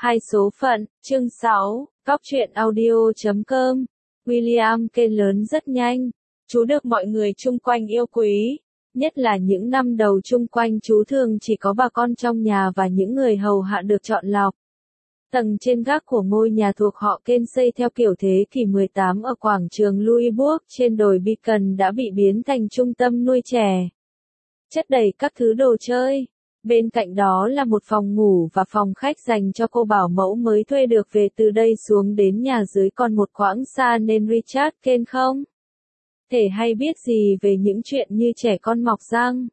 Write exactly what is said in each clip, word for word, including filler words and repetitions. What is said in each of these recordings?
Hai số phận, chương sáu, Góc truyện audio chấm com. William Kane lớn rất nhanh. Chú được mọi người chung quanh yêu quý. Nhất là những năm đầu chung quanh chú thường chỉ có bà con trong nhà và những người hầu hạ được chọn lọc. Tầng trên gác của ngôi nhà thuộc họ Kane xây theo kiểu thế kỷ mười tám ở quảng trường Louisbourg trên đồi Beacon đã bị biến thành trung tâm nuôi trẻ. Chất đầy các thứ đồ chơi. Bên cạnh đó là một phòng ngủ và phòng khách dành cho cô bảo mẫu mới thuê được về từ đây xuống đến nhà dưới còn một quãng xa nên Richard Kane không thể hay biết gì về những chuyện như trẻ con mọc răng,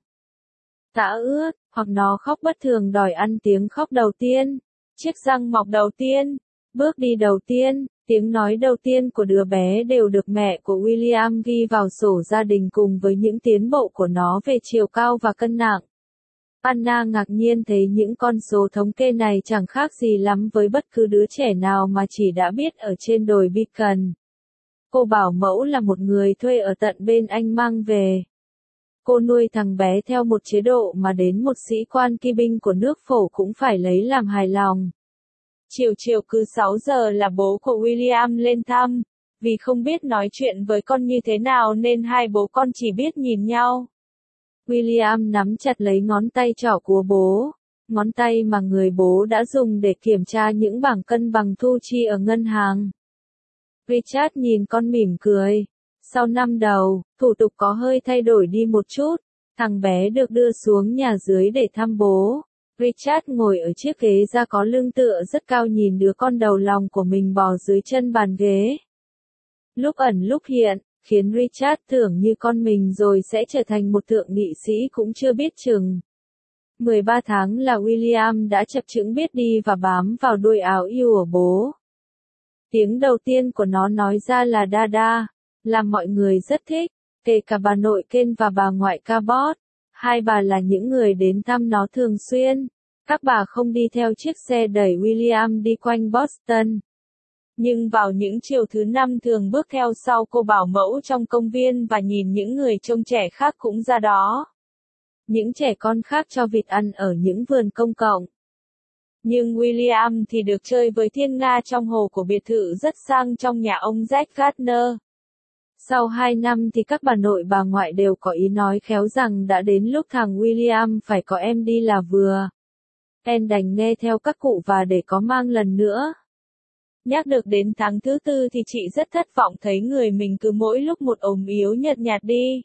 tã ướt, hoặc nó khóc bất thường đòi ăn, tiếng khóc đầu tiên, chiếc răng mọc đầu tiên, bước đi đầu tiên, tiếng nói đầu tiên của đứa bé đều được mẹ của William ghi vào sổ gia đình cùng với những tiến bộ của nó về chiều cao và cân nặng. Anna ngạc nhiên thấy những con số thống kê này chẳng khác gì lắm với bất cứ đứa trẻ nào mà chỉ đã biết ở trên đồi Beacon. Cô bảo mẫu là một người thuê ở tận bên anh mang về. Cô nuôi thằng bé theo một chế độ mà đến một sĩ quan kỵ binh của nước Phổ cũng phải lấy làm hài lòng. Chiều chiều cứ sáu giờ là bố của William lên thăm, vì không biết nói chuyện với con như thế nào nên hai bố con chỉ biết nhìn nhau. William nắm chặt lấy ngón tay trỏ của bố, ngón tay mà người bố đã dùng để kiểm tra những bảng cân bằng thu chi ở ngân hàng. Richard nhìn con mỉm cười. Sau năm đầu, thủ tục có hơi thay đổi đi một chút, thằng bé được đưa xuống nhà dưới để thăm bố. Richard ngồi ở chiếc ghế da có lưng tựa rất cao nhìn đứa con đầu lòng của mình bò dưới chân bàn ghế. Lúc ẩn lúc hiện, khiến Richard tưởng như con mình rồi sẽ trở thành một thượng nghị sĩ cũng chưa biết chừng. mười ba tháng là William đã chập chững biết đi và bám vào đuôi áo yêu của bố. Tiếng đầu tiên của nó nói ra là Dada, làm mọi người rất thích, kể cả bà nội Kane và bà ngoại Cabot. Hai bà là những người đến thăm nó thường xuyên. Các bà không đi theo chiếc xe đẩy William đi quanh Boston. Nhưng vào những chiều thứ năm thường bước theo sau cô bảo mẫu trong công viên và nhìn những người trông trẻ khác cũng ra đó. Những trẻ con khác cho vịt ăn ở những vườn công cộng. Nhưng William thì được chơi với thiên nga trong hồ của biệt thự rất sang trong nhà ông Jack Gardner. Sau hai năm thì các bà nội bà ngoại đều có ý nói khéo rằng đã đến lúc thằng William phải có em đi là vừa. Em đành nghe theo các cụ và để có mang lần nữa. Nhắc được đến tháng thứ tư thì chị rất thất vọng thấy người mình cứ mỗi lúc một ốm yếu nhợt nhạt đi.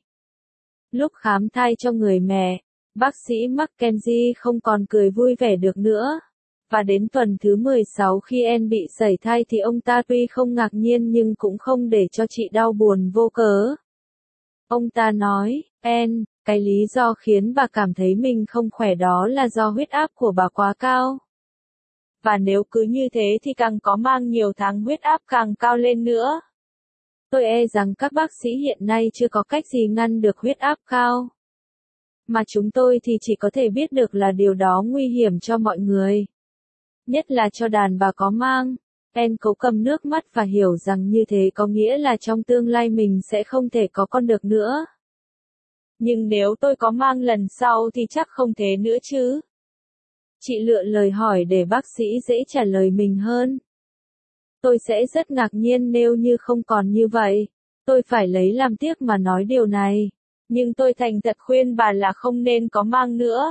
Lúc khám thai cho người mẹ, bác sĩ Mackenzie không còn cười vui vẻ được nữa. Và đến tuần thứ mười sáu khi Anne bị sẩy thai thì ông ta tuy không ngạc nhiên nhưng cũng không để cho chị đau buồn vô cớ. Ông ta nói, Anne, cái lý do khiến bà cảm thấy mình không khỏe đó là do huyết áp của bà quá cao. Và nếu cứ như thế thì càng có mang nhiều tháng huyết áp càng cao lên nữa. Tôi e rằng các bác sĩ hiện nay chưa có cách gì ngăn được huyết áp cao. Mà chúng tôi thì chỉ có thể biết được là điều đó nguy hiểm cho mọi người. Nhất là cho đàn bà có mang. Anne cố cầm nước mắt và hiểu rằng như thế có nghĩa là trong tương lai mình sẽ không thể có con được nữa. Nhưng nếu tôi có mang lần sau thì chắc không thế nữa chứ. Chị lựa lời hỏi để bác sĩ dễ trả lời mình hơn. Tôi sẽ rất ngạc nhiên nếu như không còn như vậy. Tôi phải lấy làm tiếc mà nói điều này. Nhưng tôi thành thật khuyên bà là không nên có mang nữa.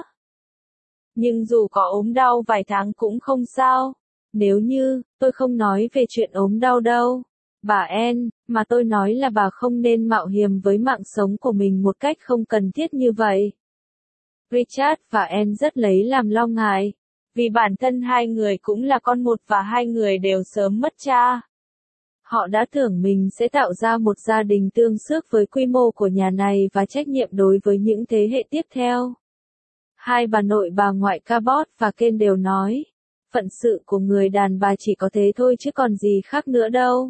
Nhưng dù có ốm đau vài tháng cũng không sao. Nếu như, tôi không nói về chuyện ốm đau đâu. Bà Anne, mà tôi nói là bà không nên mạo hiểm với mạng sống của mình một cách không cần thiết như vậy. Richard và Anne rất lấy làm lo ngại. Vì bản thân hai người cũng là con một và hai người đều sớm mất cha. Họ đã tưởng mình sẽ tạo ra một gia đình tương xước với quy mô của nhà này và trách nhiệm đối với những thế hệ tiếp theo. Hai bà nội bà ngoại Cabot và Kane đều nói, phận sự của người đàn bà chỉ có thế thôi chứ còn gì khác nữa đâu.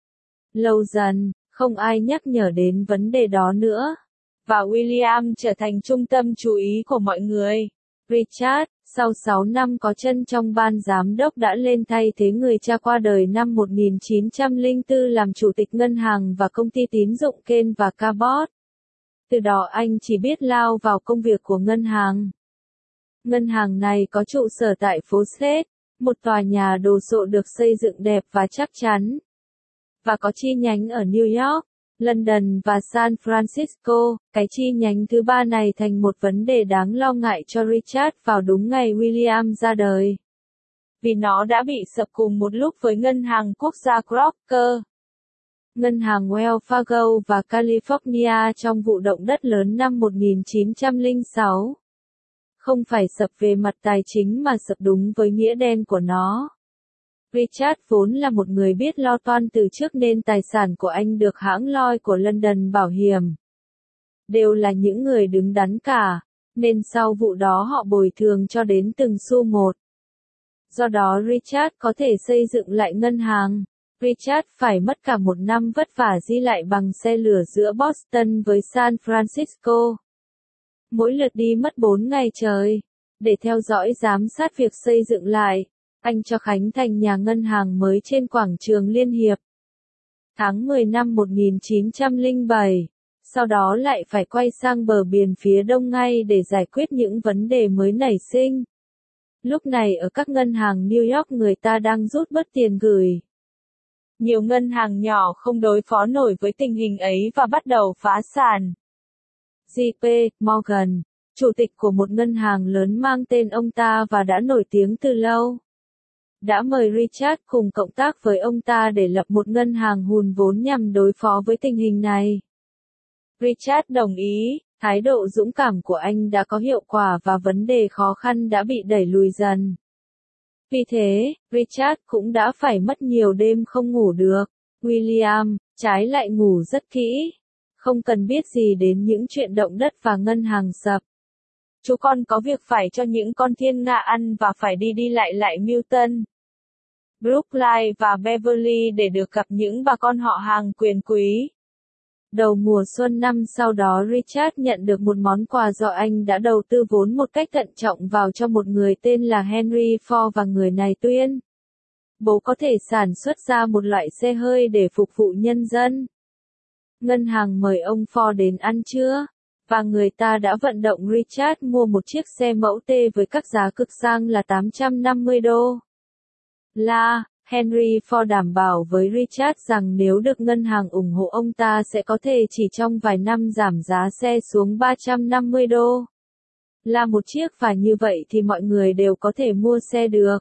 Lâu dần, không ai nhắc nhở đến vấn đề đó nữa. Và William trở thành trung tâm chú ý của mọi người. Richard, sau sáu năm có chân trong ban giám đốc đã lên thay thế người cha qua đời năm một nghìn chín trăm lẻ bốn làm chủ tịch ngân hàng và công ty tín dụng Kane và Cabot. Từ đó anh chỉ biết lao vào công việc của ngân hàng. Ngân hàng này có trụ sở tại phố State, Một tòa nhà đồ sộ được xây dựng đẹp và chắc chắn, và có chi nhánh ở New York, London và San Francisco. Cái chi nhánh thứ ba này thành một vấn đề đáng lo ngại cho Richard vào đúng ngày William ra đời, vì nó đã bị sập cùng một lúc với ngân hàng quốc gia Crocker, ngân hàng Wells Fargo và California trong vụ động đất lớn năm một nghìn chín trăm lẻ sáu. Không phải sập về mặt tài chính mà sập đúng với nghĩa đen của nó. Richard vốn là một người biết lo toan từ trước nên tài sản của anh được hãng Lloyd's của London bảo hiểm. Đều là những người đứng đắn cả, nên sau vụ đó họ bồi thường cho đến từng xu một. Do đó Richard có thể xây dựng lại ngân hàng. Richard phải mất cả một năm vất vả di lại bằng xe lửa giữa Boston với San Francisco. Mỗi lượt đi mất bốn ngày trời. Để theo dõi giám sát việc xây dựng lại, anh cho khánh thành nhà ngân hàng mới trên quảng trường Liên Hiệp. Tháng mười năm một nghìn chín trăm lẻ bảy, sau đó lại phải quay sang bờ biển phía đông ngay để giải quyết những vấn đề mới nảy sinh. Lúc này ở các ngân hàng New York người ta đang rút bớt tiền gửi. Nhiều ngân hàng nhỏ không đối phó nổi với tình hình ấy và bắt đầu phá sản. J P Morgan, chủ tịch của một ngân hàng lớn mang tên ông ta và đã nổi tiếng từ lâu, đã mời Richard cùng cộng tác với ông ta để lập một ngân hàng hùn vốn nhằm đối phó với tình hình này. Richard đồng ý, thái độ dũng cảm của anh đã có hiệu quả và vấn đề khó khăn đã bị đẩy lùi dần. Vì thế, Richard cũng đã phải mất nhiều đêm không ngủ được. William, trái lại ngủ rất kỹ, không cần biết gì đến những chuyện động đất và ngân hàng sập. Chú con có việc phải cho những con thiên nga ăn và phải đi đi lại lại Milton, Brookline và Beverly để được gặp những bà con họ hàng quyền quý. Đầu mùa xuân năm sau đó Richard nhận được một món quà do anh đã đầu tư vốn một cách thận trọng vào cho một người tên là Henry Ford và người này tuyên bố có thể sản xuất ra một loại xe hơi để phục vụ nhân dân. Ngân hàng mời ông Ford đến ăn trưa, và người ta đã vận động Richard mua một chiếc xe mẫu T với các giá cực sang là tám trăm năm mươi đô la. Henry Ford đảm bảo với Richard rằng nếu được ngân hàng ủng hộ ông ta sẽ có thể chỉ trong vài năm giảm giá xe xuống ba trăm năm mươi đô la một chiếc và như vậy thì mọi người đều có thể mua xe được.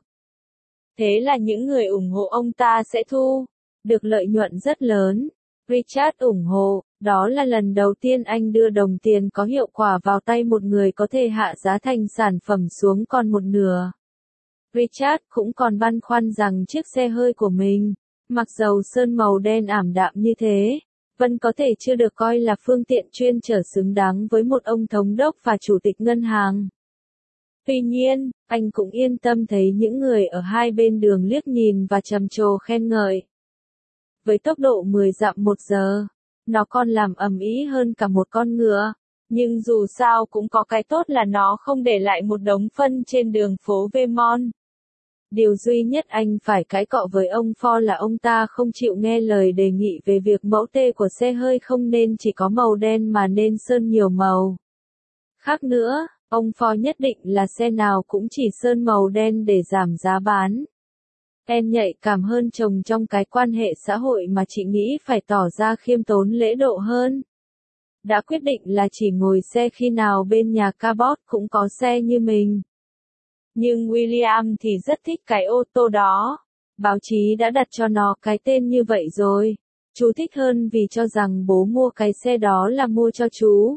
Thế là những người ủng hộ ông ta sẽ thu được lợi nhuận rất lớn. Richard ủng hộ, đó là lần đầu tiên anh đưa đồng tiền có hiệu quả vào tay một người có thể hạ giá thành sản phẩm xuống còn một nửa. Richard cũng còn băn khoăn rằng chiếc xe hơi của mình, mặc dầu sơn màu đen ảm đạm như thế, vẫn có thể chưa được coi là phương tiện chuyên chở xứng đáng với một ông thống đốc và chủ tịch ngân hàng. Tuy nhiên, anh cũng yên tâm thấy những người ở hai bên đường liếc nhìn và trầm trồ khen ngợi. Với tốc độ mười dặm một giờ, nó còn làm ầm ĩ hơn cả một con ngựa. Nhưng dù sao cũng có cái tốt là nó không để lại một đống phân trên đường phố Vermont. Điều duy nhất anh phải cãi cọ với ông Ford là ông ta không chịu nghe lời đề nghị về việc mẫu T của xe hơi không nên chỉ có màu đen mà nên sơn nhiều màu. Khác nữa, ông Ford nhất định là xe nào cũng chỉ sơn màu đen để giảm giá bán. Em nhạy cảm hơn chồng trong cái quan hệ xã hội mà chị nghĩ phải tỏ ra khiêm tốn lễ độ hơn. Đã quyết định là chỉ ngồi xe khi nào bên nhà Cabot cũng có xe như mình. Nhưng William thì rất thích cái ô tô đó. Báo chí đã đặt cho nó cái tên như vậy rồi. Chú thích hơn vì cho rằng bố mua cái xe đó là mua cho chú.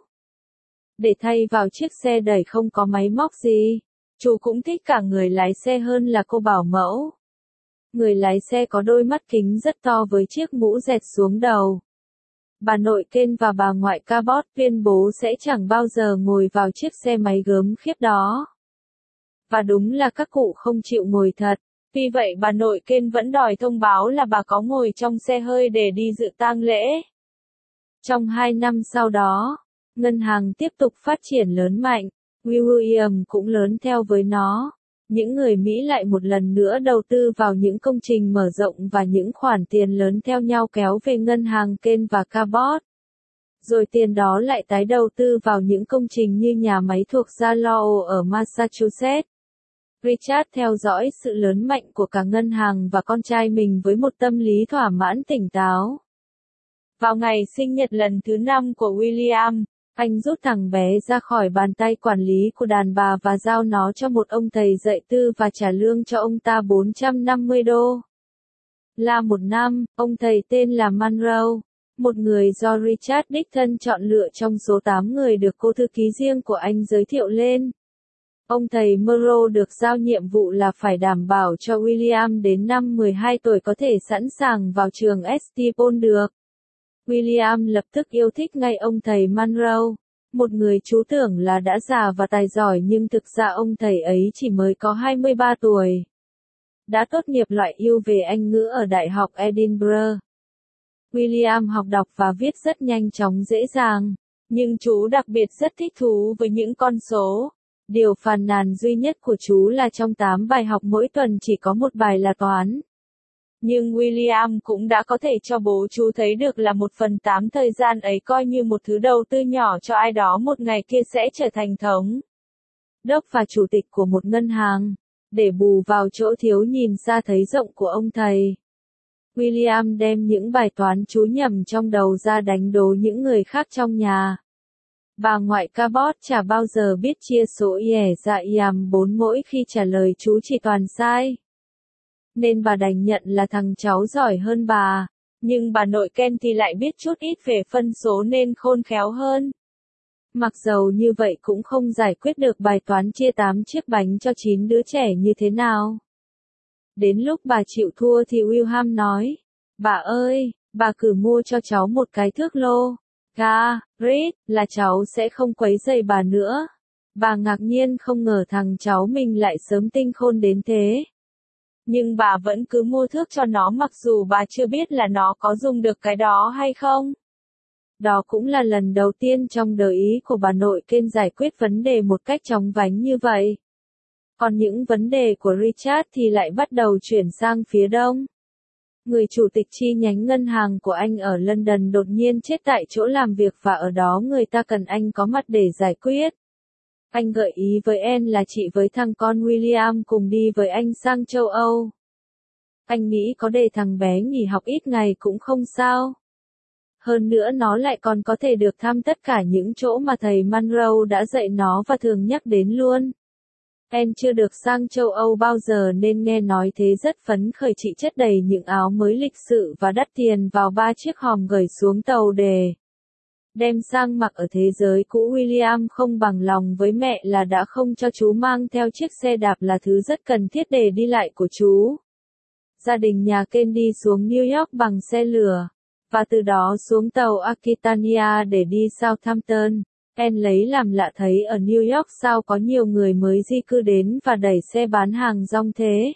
Để thay vào chiếc xe đẩy không có máy móc gì. Chú cũng thích cả người lái xe hơn là cô bảo mẫu. Người lái xe có đôi mắt kính rất to với chiếc mũ dẹt xuống đầu. Bà nội Ken và bà ngoại Cabot tuyên bố sẽ chẳng bao giờ ngồi vào chiếc xe máy gớm khiếp đó. Và đúng là các cụ không chịu ngồi thật. Vì vậy bà nội Ken vẫn đòi thông báo là bà có ngồi trong xe hơi để đi dự tang lễ. Trong hai năm sau đó, ngân hàng tiếp tục phát triển lớn mạnh. William cũng lớn theo với nó. Những người Mỹ lại một lần nữa đầu tư vào những công trình mở rộng và những khoản tiền lớn theo nhau kéo về ngân hàng Ken và Cabot. Rồi tiền đó lại tái đầu tư vào những công trình như nhà máy thuộc Zalo ở Massachusetts. Richard theo dõi sự lớn mạnh của cả ngân hàng và con trai mình với một tâm lý thỏa mãn tỉnh táo. Vào ngày sinh nhật lần thứ năm của William, anh rút thằng bé ra khỏi bàn tay quản lý của đàn bà và giao nó cho một ông thầy dạy tư và trả lương cho ông ta bốn trăm năm mươi đô la một năm. Ông thầy tên là Monroe, một người do Richard đích thân chọn lựa trong số tám người được cô thư ký riêng của anh giới thiệu lên. Ông thầy Monroe được giao nhiệm vụ là phải đảm bảo cho William đến năm mười hai tuổi có thể sẵn sàng vào trường ét tê Paul được. William lập tức yêu thích ngay ông thầy Monroe, một người chú tưởng là đã già và tài giỏi nhưng thực ra ông thầy ấy chỉ mới có hai mươi ba tuổi. Đã tốt nghiệp loại ưu về Anh ngữ ở Đại học Edinburgh. William học đọc và viết rất nhanh chóng dễ dàng, nhưng chú đặc biệt rất thích thú với những con số. Điều phàn nàn duy nhất của chú là trong tám bài học mỗi tuần chỉ có một bài là toán. Nhưng William cũng đã có thể cho bố chú thấy được là một phần tám thời gian ấy coi như một thứ đầu tư nhỏ cho ai đó một ngày kia sẽ trở thành thống đốc và chủ tịch của một ngân hàng, để bù vào chỗ thiếu nhìn xa thấy rộng của ông thầy. William đem những bài toán chú nhầm trong đầu ra đánh đố những người khác trong nhà. Bà ngoại Cabot chả bao giờ biết chia số ỉa ra iam bốn mỗi khi trả lời chú chỉ toàn sai. Nên bà đành nhận là thằng cháu giỏi hơn bà, nhưng bà nội Ken thì lại biết chút ít về phân số nên khôn khéo hơn. Mặc dầu như vậy cũng không giải quyết được bài toán chia tám chiếc bánh cho chín đứa trẻ như thế nào. Đến lúc bà chịu thua thì William nói, bà ơi, bà cứ mua cho cháu một cái thước lô. Ga, Reed, là cháu sẽ không quấy rầy bà nữa. Bà ngạc nhiên không ngờ thằng cháu mình lại sớm tinh khôn đến thế. Nhưng bà vẫn cứ mua thước cho nó mặc dù bà chưa biết là nó có dùng được cái đó hay không. Đó cũng là lần đầu tiên trong đời ý của bà nội Ken giải quyết vấn đề một cách chóng vánh như vậy. Còn những vấn đề của Richard thì lại bắt đầu chuyển sang phía đông. Người chủ tịch chi nhánh ngân hàng của anh ở London đột nhiên chết tại chỗ làm việc và ở đó người ta cần anh có mặt để giải quyết. Anh gợi ý với Anne là chị với thằng con William cùng đi với anh sang châu Âu. Anh nghĩ có để thằng bé nghỉ học ít ngày cũng không sao. Hơn nữa nó lại còn có thể được thăm tất cả những chỗ mà thầy Monroe đã dạy nó và thường nhắc đến luôn. Anne chưa được sang châu Âu bao giờ nên nghe nói thế rất phấn khởi, chị chất đầy những áo mới lịch sự và đắt tiền vào ba chiếc hòm gửi xuống tàu để đem sang mặc ở thế giới cũ. William không bằng lòng với mẹ là đã không cho chú mang theo chiếc xe đạp là thứ rất cần thiết để đi lại của chú. Gia đình nhà Ken đi xuống New York bằng xe lửa, và từ đó xuống tàu Aquitania để đi Southampton. Anne lấy làm lạ thấy ở New York sao có nhiều người mới di cư đến và đẩy xe bán hàng rong thế.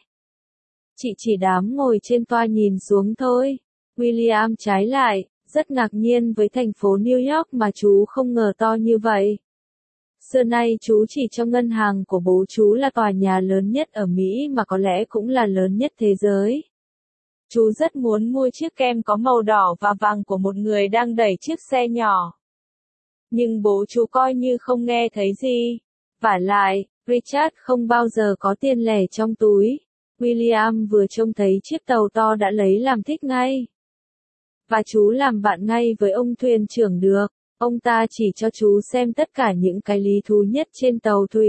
Chị chỉ đám ngồi trên toa nhìn xuống thôi. William trái lại, rất ngạc nhiên với thành phố New York mà chú không ngờ to như vậy. Xưa nay chú chỉ trong ngân hàng của bố chú là tòa nhà lớn nhất ở Mỹ mà có lẽ cũng là lớn nhất thế giới. Chú rất muốn mua chiếc kem có màu đỏ và vàng của một người đang đẩy chiếc xe nhỏ. Nhưng bố chú coi như không nghe thấy gì. Vả lại, Richard không bao giờ có tiền lẻ trong túi. William vừa trông thấy chiếc tàu to đã lấy làm thích ngay. Và chú làm bạn ngay với ông thuyền trưởng được. Ông ta chỉ cho chú xem tất cả những cái lý thú nhất trên tàu thủy.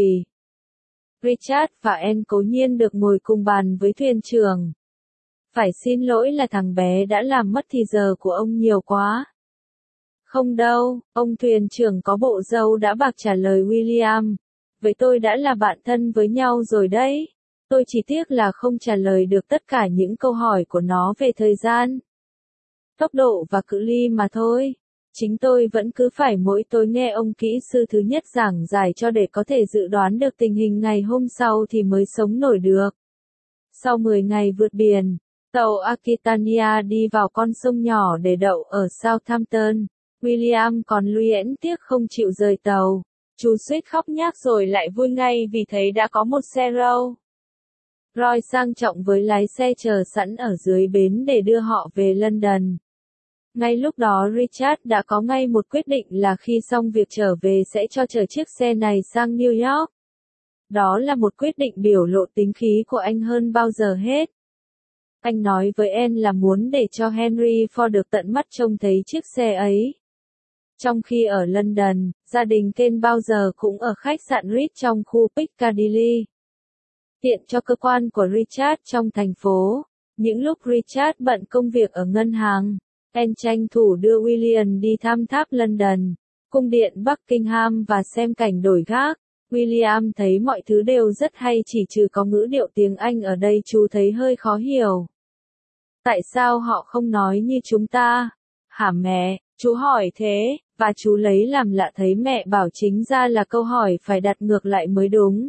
Richard và Anne cố nhiên được ngồi cùng bàn với thuyền trưởng. Phải xin lỗi là thằng bé đã làm mất thì giờ của ông nhiều quá. Không đâu, ông thuyền trưởng có bộ râu đã bạc trả lời William. Với tôi đã là bạn thân với nhau rồi đấy. Tôi chỉ tiếc là không trả lời được tất cả những câu hỏi của nó về thời gian, tốc độ và cự ly mà thôi. Chính tôi vẫn cứ phải mỗi tối nghe ông kỹ sư thứ nhất giảng giải cho để có thể dự đoán được tình hình ngày hôm sau thì mới sống nổi được. Sau mười ngày vượt biển, tàu Aquitania đi vào con sông nhỏ để đậu ở Southampton. William còn luyến tiếc không chịu rời tàu. Chú suýt khóc nhác rồi lại vui ngay vì thấy đã có một xe Rolls Royce sang trọng với lái xe chờ sẵn ở dưới bến để đưa họ về London. Ngay lúc đó Richard đã có ngay một quyết định là khi xong việc trở về sẽ cho chở chiếc xe này sang New York. Đó là một quyết định biểu lộ tính khí của anh hơn bao giờ hết. Anh nói với Anne là muốn để cho Henry Ford được tận mắt trông thấy chiếc xe ấy. Trong khi ở London, gia đình Ken bao giờ cũng ở khách sạn Ritz trong khu Piccadilly. Tiện cho cơ quan của Richard trong thành phố. Những lúc Richard bận công việc ở ngân hàng, Anne tranh thủ đưa William đi thăm tháp London, cung điện Buckingham và xem cảnh đổi gác. William thấy mọi thứ đều rất hay chỉ trừ có ngữ điệu tiếng Anh ở đây chú thấy hơi khó hiểu. Tại sao họ không nói như chúng ta? Hả mẹ? Chú hỏi thế, và chú lấy làm lạ thấy mẹ bảo chính ra là câu hỏi phải đặt ngược lại mới đúng.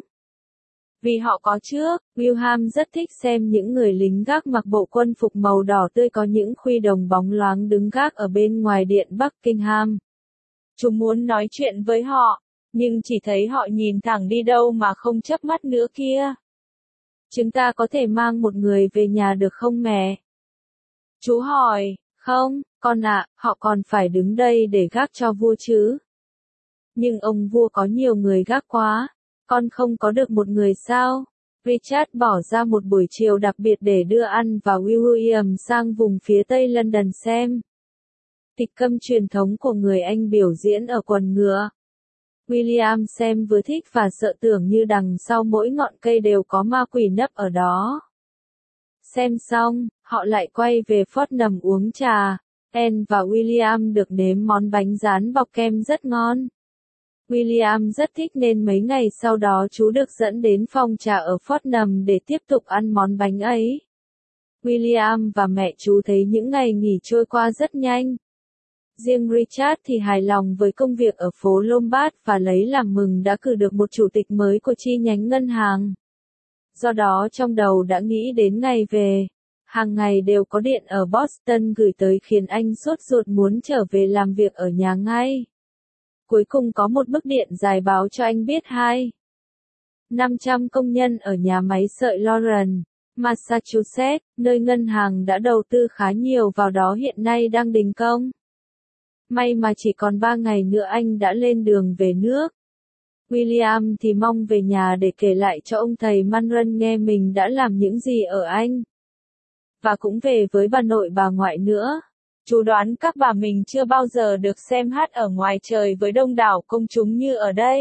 Vì họ có trước, William rất thích xem những người lính gác mặc bộ quân phục màu đỏ tươi có những khuy đồng bóng loáng đứng gác ở bên ngoài điện Buckingham. Chú muốn nói chuyện với họ, nhưng chỉ thấy họ nhìn thẳng đi đâu mà không chớp mắt nữa kia. Chúng ta có thể mang một người về nhà được không mẹ? Chú hỏi, không, con ạ, họ còn phải đứng đây để gác cho vua chứ. Nhưng ông vua có nhiều người gác quá, con không có được một người sao? Richard bỏ ra một buổi chiều đặc biệt để đưa Anne và William sang vùng phía tây London xem kịch câm truyền thống của người Anh biểu diễn ở quần ngựa. William xem vừa thích và sợ tưởng như đằng sau mỗi ngọn cây đều có ma quỷ nấp ở đó. Xem xong, họ lại quay về Fortnum uống trà. Anne và William được nếm món bánh rán bọc kem rất ngon. William rất thích nên mấy ngày sau đó chú được dẫn đến phòng trà ở Fortnum để tiếp tục ăn món bánh ấy. William và mẹ chú thấy những ngày nghỉ trôi qua rất nhanh. Riêng Richard thì hài lòng với công việc ở phố Lombard và lấy làm mừng đã cử được một chủ tịch mới của chi nhánh ngân hàng. Do đó trong đầu đã nghĩ đến ngày về. Hàng ngày đều có điện ở Boston gửi tới khiến anh sốt ruột muốn trở về làm việc ở nhà ngay. Cuối cùng có một bức điện dài báo cho anh biết hai. năm trăm công nhân ở nhà máy sợi Lawrence, Massachusetts, nơi ngân hàng đã đầu tư khá nhiều vào đó hiện nay đang đình công. May mà chỉ còn ba ngày nữa anh đã lên đường về nước. William thì mong về nhà để kể lại cho ông thầy Manron nghe mình đã làm những gì ở Anh. Và cũng về với bà nội bà ngoại nữa. Chú đoán các bà mình chưa bao giờ được xem hát ở ngoài trời với đông đảo công chúng như ở đây.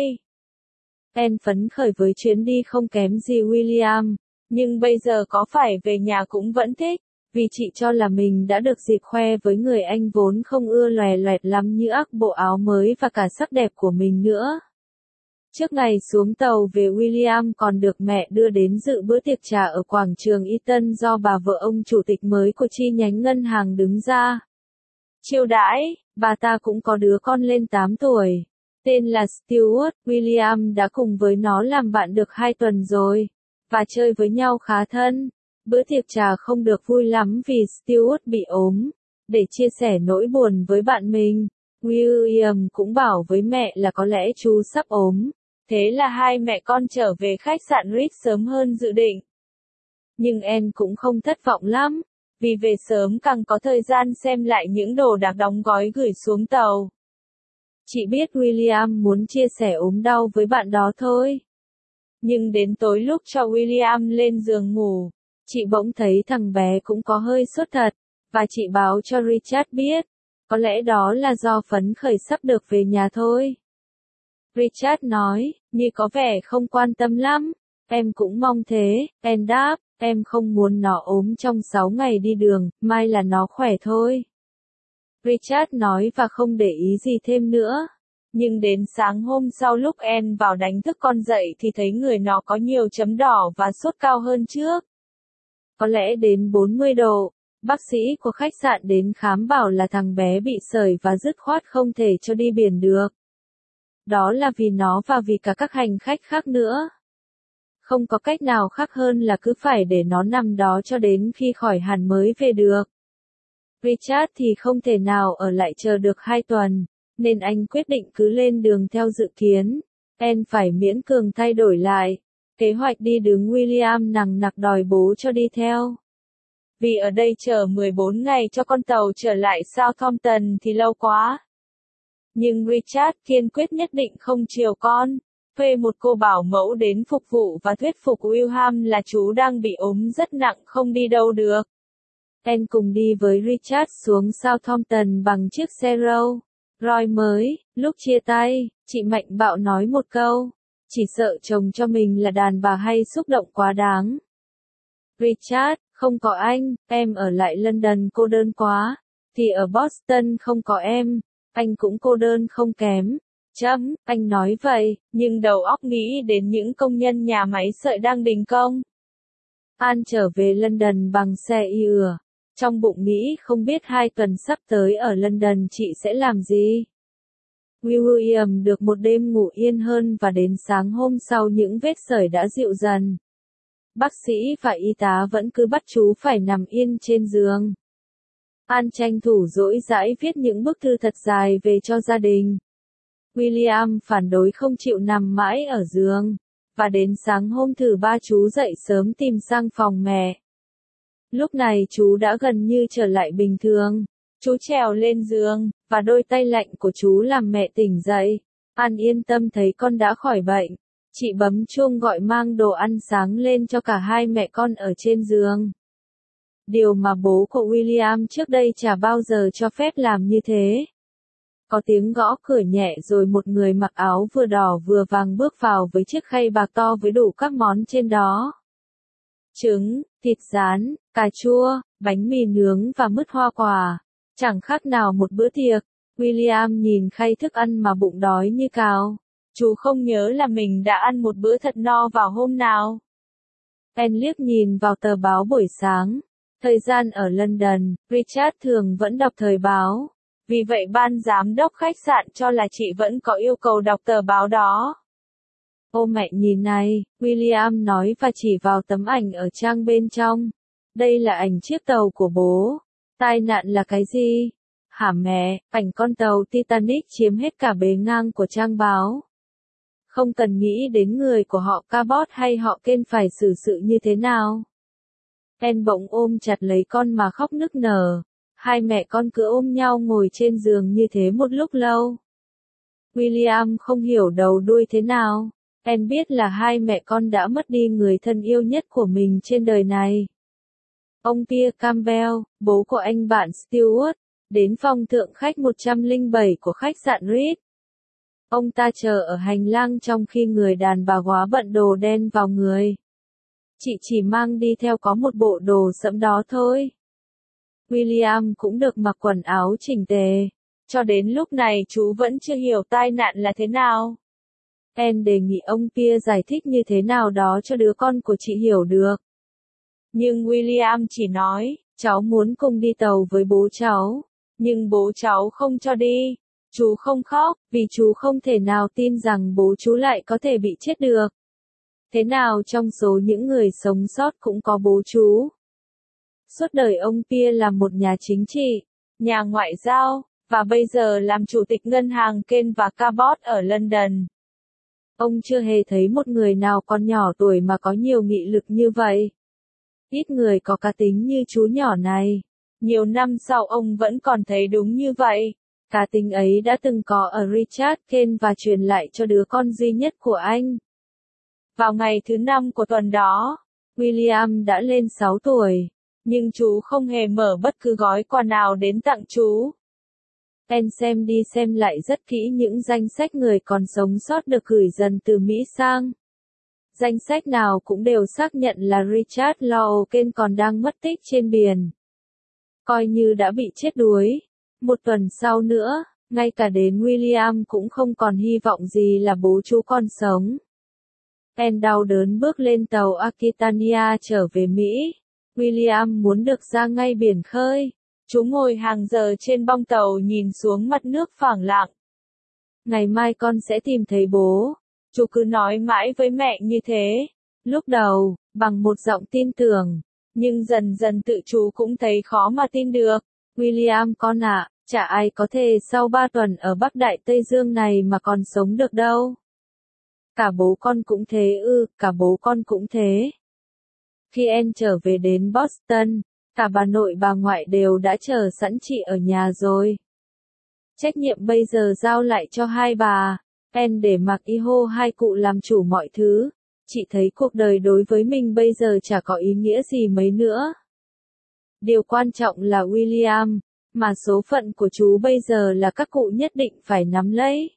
Anne phấn khởi với chuyến đi không kém gì William, nhưng bây giờ có phải về nhà cũng vẫn thích, vì chị cho là mình đã được dịp khoe với người anh vốn không ưa lòe loẹt lắm như ác bộ áo mới và cả sắc đẹp của mình nữa. Trước ngày xuống tàu về William còn được mẹ đưa đến dự bữa tiệc trà ở quảng trường Eton do bà vợ ông chủ tịch mới của chi nhánh ngân hàng đứng ra chiêu đãi. Bà ta cũng có đứa con lên tám tuổi, tên là Stuart. William đã cùng với nó làm bạn được hai tuần rồi, và chơi với nhau khá thân. Bữa tiệc trà không được vui lắm vì Stuart bị ốm. Để chia sẻ nỗi buồn với bạn mình, William cũng bảo với mẹ là có lẽ chú sắp ốm. Thế là hai mẹ con trở về khách sạn Ritz sớm hơn dự định. Nhưng Anne cũng không thất vọng lắm, vì về sớm càng có thời gian xem lại những đồ đạc đóng gói gửi xuống tàu. Chị biết William muốn chia sẻ ốm đau với bạn đó thôi. Nhưng đến tối lúc cho William lên giường ngủ, chị bỗng thấy thằng bé cũng có hơi sốt thật, và chị báo cho Richard biết. Có lẽ đó là do phấn khởi sắp được về nhà thôi. Richard nói, như có vẻ không quan tâm lắm. Em cũng mong thế, Anne đáp, em không muốn nó ốm trong sáu ngày đi đường, mai là nó khỏe thôi. Richard nói và không để ý gì thêm nữa. Nhưng đến sáng hôm sau lúc Anne vào đánh thức con dậy thì thấy người nó có nhiều chấm đỏ và sốt cao hơn trước. Có lẽ đến bốn mươi độ. Bác sĩ của khách sạn đến khám bảo là thằng bé bị sởi và dứt khoát không thể cho đi biển được. Đó là vì nó và vì cả các hành khách khác nữa. Không có cách nào khác hơn là cứ phải để nó nằm đó cho đến khi khỏi hẳn mới về được. Richard thì không thể nào ở lại chờ được hai tuần, nên anh quyết định cứ lên đường theo dự kiến. Anne phải miễn cường thay đổi lại. Kế hoạch đi đứng William nằng nặc đòi bố cho đi theo. Vì ở đây chờ mười bốn ngày cho con tàu trở lại Southampton thì lâu quá. Nhưng Richard kiên quyết nhất định không chiều con. thuê một cô bảo mẫu đến phục vụ và thuyết phục William là chú đang bị ốm rất nặng không đi đâu được. Anne cùng đi với Richard xuống Southampton bằng chiếc xe Rolls Royce mới. Lúc chia tay, chị Mạnh bạo nói một câu, chỉ sợ chồng cho mình là đàn bà hay xúc động quá đáng. Richard, không có anh, em ở lại London cô đơn quá, thì ở Boston không có em, anh cũng cô đơn không kém. Chấm, anh nói vậy, nhưng đầu óc nghĩ đến những công nhân nhà máy sợi đang đình công. An trở về London bằng xe Uber. Trong bụng nghĩ không biết hai tuần sắp tới ở London chị sẽ làm gì. William được một đêm ngủ yên hơn và đến sáng hôm sau những vết sởi đã dịu dần. Bác sĩ và y tá vẫn cứ bắt chú phải nằm yên trên giường. An tranh thủ rỗi rãi viết những bức thư thật dài về cho gia đình. William phản đối không chịu nằm mãi ở giường, và đến sáng hôm thứ ba chú dậy sớm tìm sang phòng mẹ. Lúc này chú đã gần như trở lại bình thường. Chú trèo lên giường, và đôi tay lạnh của chú làm mẹ tỉnh dậy. An yên tâm thấy con đã khỏi bệnh. Chị bấm chuông gọi mang đồ ăn sáng lên cho cả hai mẹ con ở trên giường. Điều mà bố của William trước đây chả bao giờ cho phép làm như thế. Có tiếng gõ cửa nhẹ rồi một người mặc áo vừa đỏ vừa vàng bước vào với chiếc khay bạc to với đủ các món trên đó. Trứng, thịt rán, cà chua, bánh mì nướng và mứt hoa quả. Chẳng khác nào một bữa tiệc. William nhìn khay thức ăn mà bụng đói như cào. Chú không nhớ là mình đã ăn một bữa thật no vào hôm nào. Anne liếc nhìn vào tờ báo buổi sáng. Thời gian ở London, Richard thường vẫn đọc thời báo. Vì vậy ban giám đốc khách sạn cho là chị vẫn có yêu cầu đọc tờ báo đó. Ô mẹ nhìn này, William nói và chỉ vào tấm ảnh ở trang bên trong. Đây là ảnh chiếc tàu của bố. Tai nạn là cái gì? Hả mẹ, ảnh con tàu Titanic chiếm hết cả bề ngang của trang báo. Không cần nghĩ đến người của họ Cabot hay họ Ken phải xử sự như thế nào. Anne bỗng ôm chặt lấy con mà khóc nức nở. Hai mẹ con cứ ôm nhau ngồi trên giường như thế một lúc lâu. William không hiểu đầu đuôi thế nào. Anne biết là hai mẹ con đã mất đi người thân yêu nhất của mình trên đời này. Ông Pierre Campbell, bố của anh bạn Stuart, đến phòng thượng khách một trăm lẻ bảy của khách sạn Ritz. Ông ta chờ ở hành lang trong khi người đàn bà góa bận đồ đen vào người. Chị chỉ mang đi theo có một bộ đồ sẫm đó thôi. William cũng được mặc quần áo chỉnh tề. Cho đến lúc này chú vẫn chưa hiểu tai nạn là thế nào. Anne đề nghị ông Pierre giải thích như thế nào đó cho đứa con của chị hiểu được. Nhưng William chỉ nói, cháu muốn cùng đi tàu với bố cháu. Nhưng bố cháu không cho đi. Chú không khóc, vì chú không thể nào tin rằng bố chú lại có thể bị chết được. Thế nào trong số những người sống sót cũng có bố chú. Suốt đời ông Pierre là một nhà chính trị, nhà ngoại giao, và bây giờ làm chủ tịch ngân hàng Ken và Cabot ở London. Ông chưa hề thấy một người nào còn nhỏ tuổi mà có nhiều nghị lực như vậy. Ít người có cá tính như chú nhỏ này. Nhiều năm sau ông vẫn còn thấy đúng như vậy. Cá tính ấy đã từng có ở Richard Ken và truyền lại cho đứa con duy nhất của anh. Vào ngày thứ năm của tuần đó, William đã lên sáu tuổi, nhưng chú không hề mở bất cứ gói quà nào đến tặng chú. Anne xem đi xem lại rất kỹ những danh sách người còn sống sót được gửi dần từ Mỹ sang. Danh sách nào cũng đều xác nhận là Richard Lowell Ken còn đang mất tích trên biển. Coi như đã bị chết đuối. Một tuần sau nữa, ngay cả đến William cũng không còn hy vọng gì là bố chú còn sống. Anne đau đớn bước lên tàu Aquitania trở về Mỹ. William muốn được ra ngay biển khơi. Chú ngồi hàng giờ trên bong tàu nhìn xuống mặt nước phẳng lặng. Ngày mai con sẽ tìm thấy bố. Chú cứ nói mãi với mẹ như thế. Lúc đầu, bằng một giọng tin tưởng. Nhưng dần dần tự chú cũng thấy khó mà tin được. William con ạ, à, chả ai có thể sau ba tuần ở Bắc Đại Tây Dương này mà còn sống được đâu. Cả bố con cũng thế ư, cả bố con cũng thế. Khi Anne trở về đến Boston, cả bà nội bà ngoại đều đã chờ sẵn chị ở nhà rồi. Trách nhiệm bây giờ giao lại cho hai bà. En để mặc Iho hai cụ làm chủ mọi thứ. Chị thấy cuộc đời đối với mình bây giờ chả có ý nghĩa gì mấy nữa. Điều quan trọng là William, mà số phận của chú bây giờ là các cụ nhất định phải nắm lấy.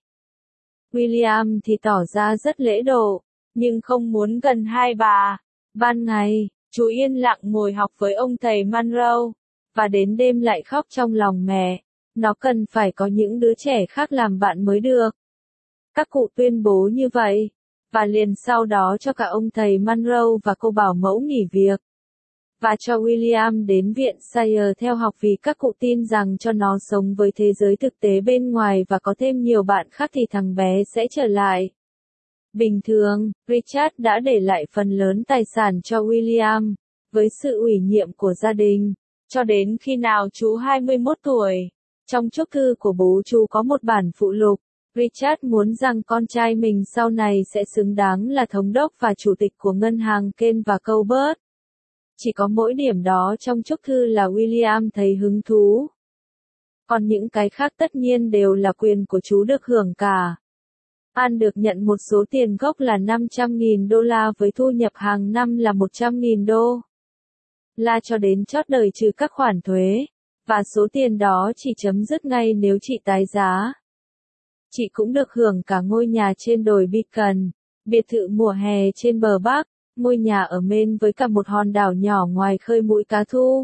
William thì tỏ ra rất lễ độ, nhưng không muốn gần hai bà. Ban ngày, chú yên lặng ngồi học với ông thầy Monroe, và đến đêm lại khóc trong lòng mẹ. Nó cần phải có những đứa trẻ khác làm bạn mới được. Các cụ tuyên bố như vậy, và liền sau đó cho cả ông thầy Monroe và cô bảo mẫu nghỉ việc. Và cho William đến viện Sayre theo học vì các cụ tin rằng cho nó sống với thế giới thực tế bên ngoài và có thêm nhiều bạn khác thì thằng bé sẽ trở lại. Bình thường, Richard đã để lại phần lớn tài sản cho William, với sự ủy nhiệm của gia đình, cho đến khi nào chú hai mươi mốt tuổi. Trong chúc thư của bố chú có một bản phụ lục. Richard muốn rằng con trai mình sau này sẽ xứng đáng là thống đốc và chủ tịch của ngân hàng Ken và Colbert. Chỉ có mỗi điểm đó trong chúc thư là William thấy hứng thú. Còn những cái khác tất nhiên đều là quyền của chú được hưởng cả. An được nhận một số tiền gốc là năm trăm nghìn đô la với thu nhập hàng năm là một trăm nghìn đô la cho đến chót đời trừ các khoản thuế, và số tiền đó chỉ chấm dứt ngay nếu chị tái giá. Chị cũng được hưởng cả ngôi nhà trên đồi Beacon, biệt thự mùa hè trên bờ Bắc, ngôi nhà ở Maine với cả một hòn đảo nhỏ ngoài khơi mũi cá thu.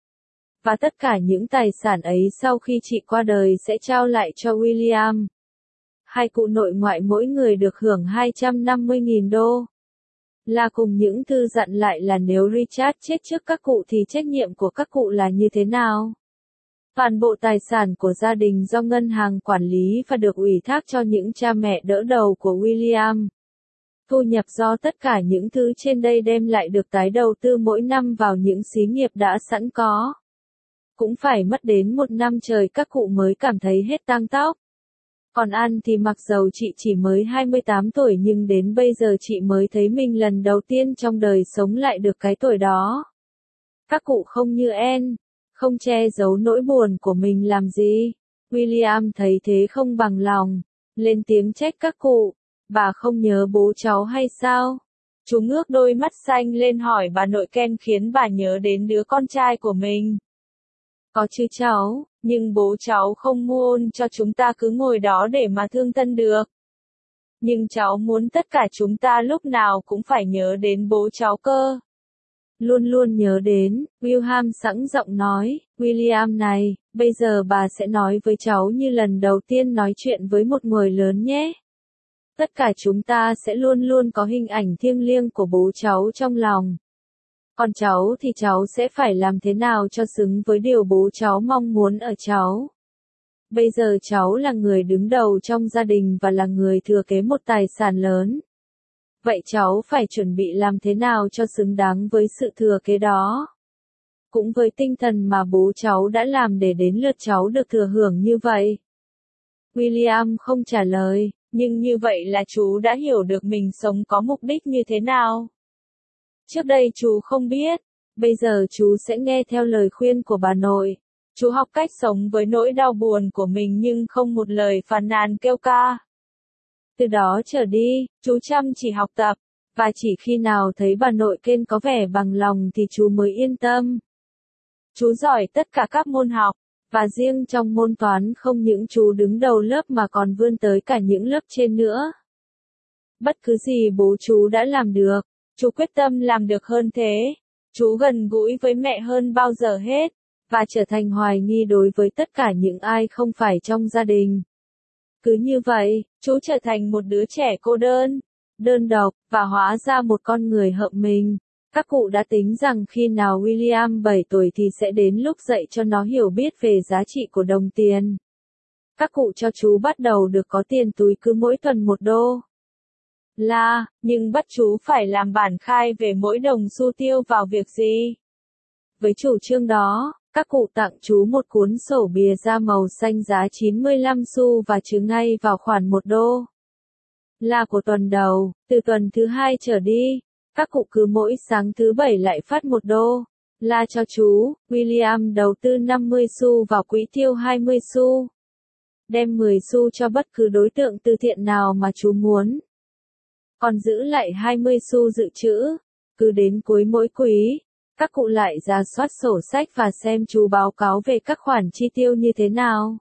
Và tất cả những tài sản ấy sau khi chị qua đời sẽ trao lại cho William. Hai cụ nội ngoại mỗi người được hưởng hai trăm năm mươi nghìn đô la cùng những thư dặn lại là nếu Richard chết trước các cụ thì trách nhiệm của các cụ là như thế nào. Toàn bộ tài sản của gia đình do ngân hàng quản lý và được ủy thác cho những cha mẹ đỡ đầu của William. Thu nhập do tất cả những thứ trên đây đem lại được tái đầu tư mỗi năm vào những xí nghiệp đã sẵn có. Cũng phải mất đến một năm trời các cụ mới cảm thấy hết tang tóc. Còn An thì mặc dầu chị chỉ mới hai mươi tám tuổi nhưng đến bây giờ chị mới thấy mình lần đầu tiên trong đời sống lại được cái tuổi đó. Các cụ không như En, không che giấu nỗi buồn của mình làm gì. William thấy thế không bằng lòng, lên tiếng trách các cụ. Bà không nhớ bố cháu hay sao? Chú ngước đôi mắt xanh lên hỏi bà nội Ken khiến bà nhớ đến đứa con trai của mình. Có chứ cháu, nhưng bố cháu không muôn cho chúng ta cứ ngồi đó để mà thương thân được. Nhưng cháu muốn tất cả chúng ta lúc nào cũng phải nhớ đến bố cháu cơ. Luôn luôn nhớ đến, William sẵn giọng nói, William này, bây giờ bà sẽ nói với cháu như lần đầu tiên nói chuyện với một người lớn nhé. Tất cả chúng ta sẽ luôn luôn có hình ảnh thiêng liêng của bố cháu trong lòng. Còn cháu thì cháu sẽ phải làm thế nào cho xứng với điều bố cháu mong muốn ở cháu. Bây giờ cháu là người đứng đầu trong gia đình và là người thừa kế một tài sản lớn. Vậy cháu phải chuẩn bị làm thế nào cho xứng đáng với sự thừa kế đó. Cũng với tinh thần mà bố cháu đã làm để đến lượt cháu được thừa hưởng như vậy. William không trả lời, nhưng như vậy là chú đã hiểu được mình sống có mục đích như thế nào. Trước đây chú không biết, bây giờ chú sẽ nghe theo lời khuyên của bà nội. Chú học cách sống với nỗi đau buồn của mình nhưng không một lời phàn nàn kêu ca. Từ đó trở đi, chú chăm chỉ học tập, và chỉ khi nào thấy bà nội Ken có vẻ bằng lòng thì chú mới yên tâm. Chú giỏi tất cả các môn học, và riêng trong môn toán không những chú đứng đầu lớp mà còn vươn tới cả những lớp trên nữa. Bất cứ gì bố chú đã làm được, chú quyết tâm làm được hơn thế. Chú gần gũi với mẹ hơn bao giờ hết, và trở thành hoài nghi đối với tất cả những ai không phải trong gia đình. Cứ như vậy, chú trở thành một đứa trẻ cô đơn, đơn độc, và hóa ra một con người hợm mình. Các cụ đã tính rằng khi nào William bảy tuổi thì sẽ đến lúc dạy cho nó hiểu biết về giá trị của đồng tiền. Các cụ cho chú bắt đầu được có tiền túi cứ mỗi tuần một đô la, nhưng bắt chú phải làm bản khai về mỗi đồng xu tiêu vào việc gì. Với chủ trương đó, các cụ tặng chú một cuốn sổ bìa da màu xanh giá chín mươi lăm xu và trừ ngay vào khoản một đô la của tuần đầu. Từ tuần thứ hai trở đi, các cụ cứ mỗi sáng thứ bảy lại phát một đô la cho chú. William đầu tư năm mươi xu vào quỹ tiêu hai mươi xu. đem mười xu cho bất cứ đối tượng từ thiện nào mà chú muốn. Còn giữ lại hai mươi xu dự trữ. Cứ đến cuối mỗi quý, các cụ lại rà soát sổ sách và xem chú báo cáo về các khoản chi tiêu như thế nào.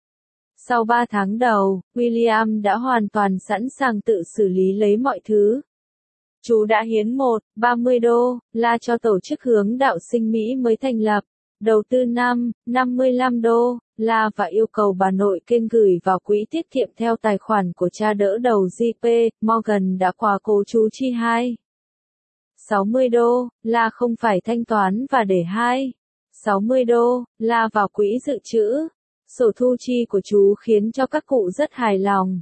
Sau ba tháng đầu, William đã hoàn toàn sẵn sàng tự xử lý lấy mọi thứ. Chú đã hiến một phẩy ba mươi đô la cho tổ chức hướng đạo sinh Mỹ mới thành lập, đầu tư năm phẩy năm mươi lăm đô la và yêu cầu bà nội kênh gửi vào quỹ tiết kiệm theo tài khoản của cha đỡ đầu J P Morgan đã quá cố chú chi hai phẩy sáu mươi đô la không phải thanh toán và để hai phẩy sáu mươi đô la vào quỹ dự trữ. Sổ thu chi của chú khiến cho các cụ rất hài lòng.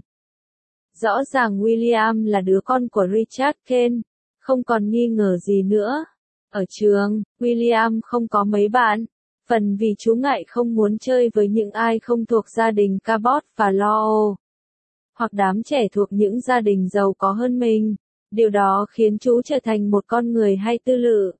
Rõ ràng William là đứa con của Richard Kane, không còn nghi ngờ gì nữa. Ở trường, William không có mấy bạn, phần vì chú ngại không muốn chơi với những ai không thuộc gia đình Cabot và Law, hoặc đám trẻ thuộc những gia đình giàu có hơn mình. Điều đó khiến chú trở thành một con người hay tư lự.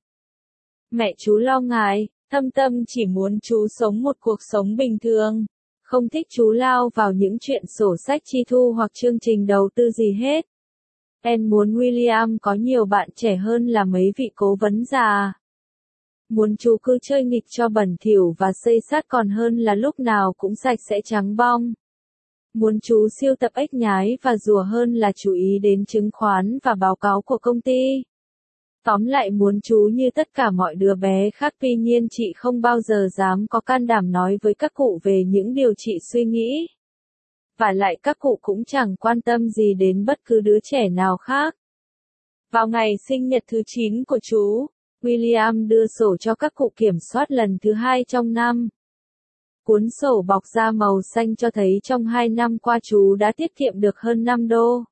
Mẹ chú lo ngại, thâm tâm chỉ muốn chú sống một cuộc sống bình thường, không thích chú lao vào những chuyện sổ sách chi thu hoặc chương trình đầu tư gì hết. Anne muốn William có nhiều bạn trẻ hơn là mấy vị cố vấn già. Muốn chú cứ chơi nghịch cho bẩn thỉu và xây xát còn hơn là lúc nào cũng sạch sẽ trắng bong. Muốn chú siêu tập ếch nhái và rùa hơn là chú ý đến chứng khoán và báo cáo của công ty. Tóm lại muốn chú như tất cả mọi đứa bé khác, tuy nhiên chị không bao giờ dám có can đảm nói với các cụ về những điều chị suy nghĩ. Và lại các cụ cũng chẳng quan tâm gì đến bất cứ đứa trẻ nào khác. Vào ngày sinh nhật thứ chín của chú, William đưa sổ cho các cụ kiểm soát lần thứ hai trong năm. Cuốn sổ bọc da màu xanh cho thấy trong hai năm qua chú đã tiết kiệm được hơn năm đô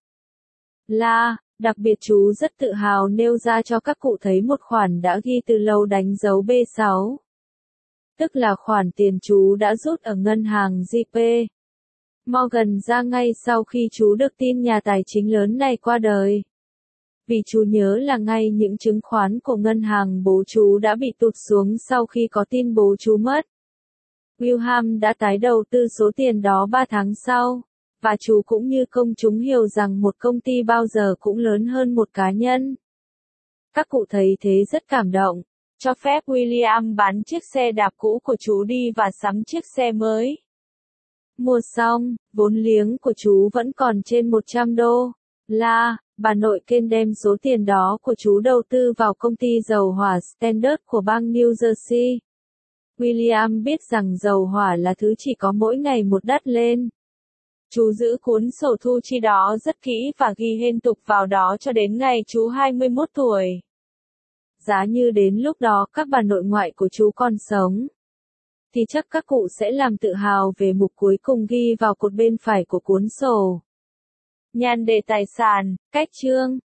la. Đặc biệt chú rất tự hào nêu ra cho các cụ thấy một khoản đã ghi từ lâu đánh dấu B sáu. Tức là khoản tiền chú đã rút ở ngân hàng J P Morgan ra ngay sau khi chú được tin nhà tài chính lớn này qua đời. Vì chú nhớ là ngay những chứng khoán của ngân hàng bố chú đã bị tụt xuống sau khi có tin bố chú mất. William đã tái đầu tư số tiền đó ba tháng sau. Và chú cũng như công chúng hiểu rằng một công ty bao giờ cũng lớn hơn một cá nhân. Các cụ thấy thế rất cảm động, cho phép William bán chiếc xe đạp cũ của chú đi và sắm chiếc xe mới. Mua xong, vốn liếng của chú vẫn còn trên một trăm đô la, bà nội Kane đem số tiền đó của chú đầu tư vào công ty dầu hỏa Standard của bang New Jersey. William biết rằng dầu hỏa là thứ chỉ có mỗi ngày một đắt lên. Chú giữ cuốn sổ thu chi đó rất kỹ và ghi liên tục vào đó cho đến ngày chú hai mươi mốt tuổi. Giá như đến lúc đó các bà nội ngoại của chú còn sống, thì chắc các cụ sẽ làm tự hào về mục cuối cùng ghi vào cột bên phải của cuốn sổ. Nhan đề tài sản, cách chương.